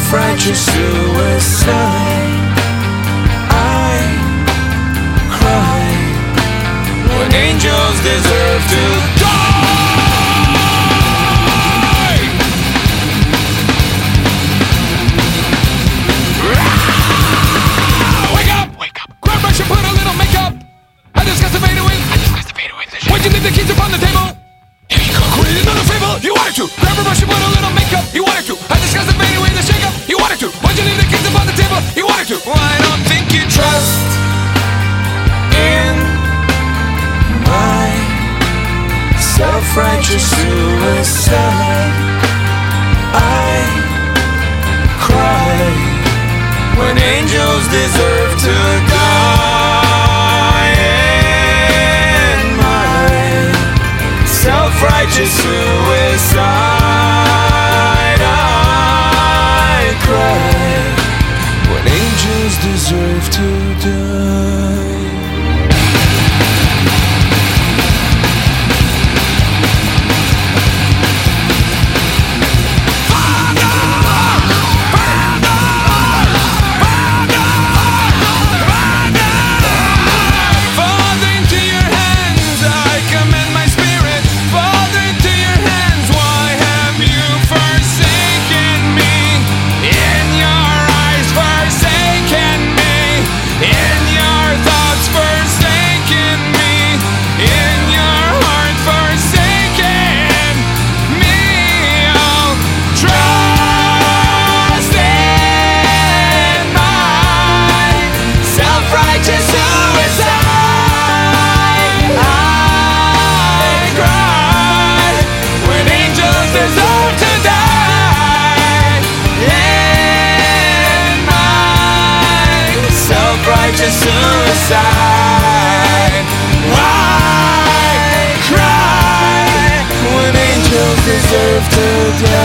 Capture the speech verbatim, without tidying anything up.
self-righteous suicide. I cry when angels deserve to die. Wake up! Wake up! Grab brush and put a little makeup. I discussed the fade away. I discussed the fade away. Why'd you leave the keys upon the table? Here you go. Quit another fable. You wanted to. Grab a brush and put a little makeup. You wanted to. I discussed the fade away, the shake up. You wanted to. Why'd you leave the keys upon the table? You wanted to. Well, I don't think you trust in my self-righteous suicide. I cry when angels deserve to die. In my self-righteous suicide, I cry when angels deserve to die. Just suicide. Why cry when angels deserve to die?